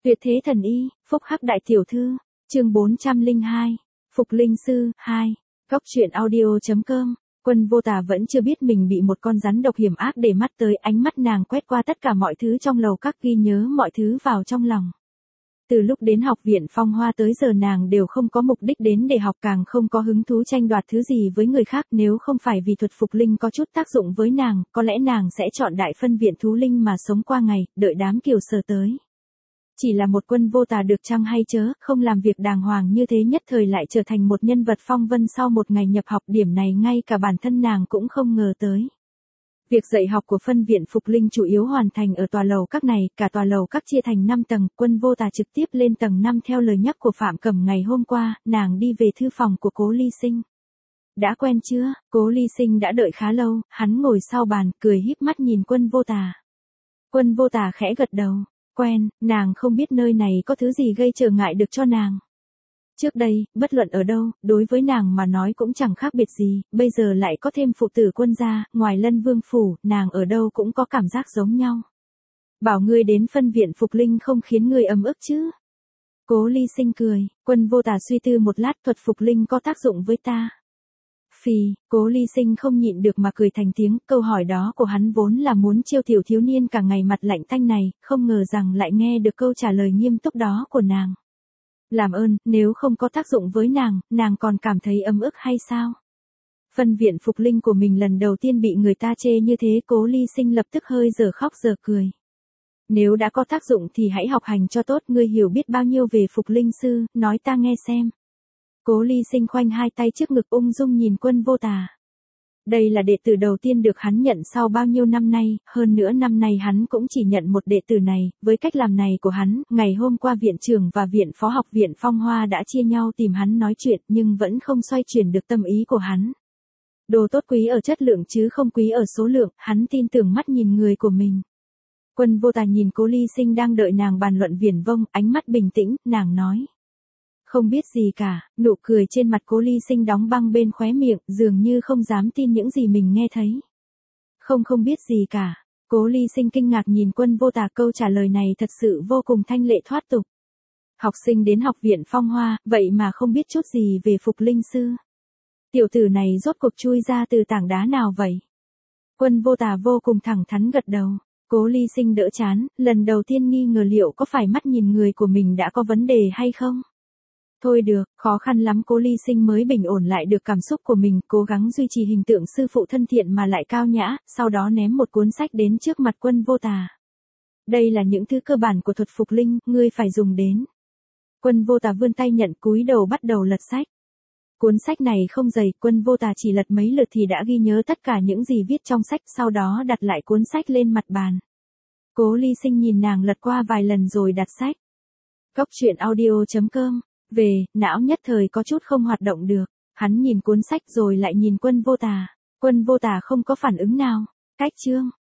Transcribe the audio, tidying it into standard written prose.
Tuyệt thế thần y, phúc hắc đại tiểu thư, chương 402, Phục Linh Sư, 2, Góc truyện audio.com. Quân Vô Tà vẫn chưa biết mình bị một con rắn độc hiểm ác để mắt tới, ánh mắt nàng quét qua tất cả mọi thứ trong lầu các, ghi nhớ mọi thứ vào trong lòng. Từ lúc đến học viện Phong Hoa tới giờ nàng đều không có mục đích đến để học, càng không có hứng thú tranh đoạt thứ gì với người khác. Nếu không phải vì thuật phục linh có chút tác dụng với nàng, có lẽ nàng sẽ chọn đại phân viện thú linh mà sống qua ngày, đợi đám kiều sở tới. Chỉ là một Quân Vô Tà được chăng hay chớ, không làm việc đàng hoàng như thế nhất thời lại trở thành một nhân vật phong vân sau một ngày nhập học. Điểm này ngay cả bản thân nàng cũng không ngờ tới. Việc dạy học của phân viện Phục Linh chủ yếu hoàn thành ở tòa lầu các này, cả tòa lầu các chia thành 5 tầng, Quân Vô Tà trực tiếp lên tầng 5 theo lời nhắc của Phạm Cẩm ngày hôm qua, nàng đi về thư phòng của Cố Ly Sinh. Đã quen chưa? Cố Ly Sinh đã đợi khá lâu, hắn ngồi sau bàn, cười híp mắt nhìn Quân Vô Tà. Quân Vô Tà khẽ gật đầu. Quen, nàng không biết nơi này có thứ gì gây trở ngại được cho nàng. Trước đây, bất luận ở đâu, đối với nàng mà nói cũng chẳng khác biệt gì, bây giờ lại có thêm phụ tử Quân gia, ngoài Lân Vương phủ, nàng ở đâu cũng có cảm giác giống nhau. Bảo ngươi đến phân viện Phục Linh không khiến ngươi ấm ức chứ? Cố Ly Sinh cười, Quân Vô Tà suy tư một lát, thuật Phục Linh có tác dụng với ta. Phì, Cố Ly Sinh không nhịn được mà cười thành tiếng, câu hỏi đó của hắn vốn là muốn chiêu tiểu thiếu niên cả ngày mặt lạnh tanh này, không ngờ rằng lại nghe được câu trả lời nghiêm túc đó của nàng. Làm ơn, nếu không có tác dụng với nàng còn cảm thấy ấm ức hay sao? Phân viện Phục Linh của mình lần đầu tiên bị người ta chê như thế, Cố Ly Sinh lập tức hơi giờ khóc giờ cười. Nếu đã có tác dụng thì hãy học hành cho tốt, ngươi hiểu biết bao nhiêu về Phục Linh sư, nói ta nghe xem. Cố Ly Sinh khoanh hai tay trước ngực ung dung nhìn Quân Vô Tà. Đây là đệ tử đầu tiên được hắn nhận sau bao nhiêu năm nay, hơn nữa năm nay hắn cũng chỉ nhận một đệ tử này. Với cách làm này của hắn, ngày hôm qua viện trưởng và viện phó học viện Phong Hoa đã chia nhau tìm hắn nói chuyện, nhưng vẫn không xoay chuyển được tâm ý của hắn. Đồ tốt quý ở chất lượng chứ không quý ở số lượng, hắn tin tưởng mắt nhìn người của mình. Quân Vô Tà nhìn Cố Ly Sinh đang đợi nàng bàn luận viển vông, ánh mắt bình tĩnh, nàng nói. Không biết gì cả, nụ cười trên mặt Cố Ly Sinh đóng băng bên khóe miệng, dường như không dám tin những gì mình nghe thấy. Không biết gì cả. Cố Ly Sinh kinh ngạc nhìn Quân Vô Tà, câu trả lời này thật sự vô cùng thanh lệ thoát tục. Học sinh đến học viện Phong Hoa, vậy mà không biết chút gì về Phục Linh sư. Tiểu tử này rốt cuộc chui ra từ tảng đá nào vậy? Quân Vô Tà vô cùng thẳng thắn gật đầu. Cố Ly Sinh đỡ chán, lần đầu tiên nghi ngờ liệu có phải mắt nhìn người của mình đã có vấn đề hay không. Thôi được, khó khăn lắm Cố Ly Sinh mới bình ổn lại được cảm xúc của mình, cố gắng duy trì hình tượng sư phụ thân thiện mà lại cao nhã, sau đó ném một cuốn sách đến trước mặt Quân Vô Tà. Đây là những thứ cơ bản của thuật Phục Linh, ngươi phải dùng đến. Quân Vô Tà vươn tay nhận, cúi đầu bắt đầu lật sách. Cuốn sách này không dày, Quân Vô Tà chỉ lật mấy lượt thì đã ghi nhớ tất cả những gì viết trong sách, sau đó đặt lại cuốn sách lên mặt bàn. Cố Ly Sinh nhìn nàng lật qua vài lần rồi đặt sách. Góc truyện audio.com. Về, não nhất thời có chút không hoạt động được. Hắn nhìn cuốn sách rồi lại nhìn Quân Vô Tà. Quân Vô Tà không có phản ứng nào. Cách chương.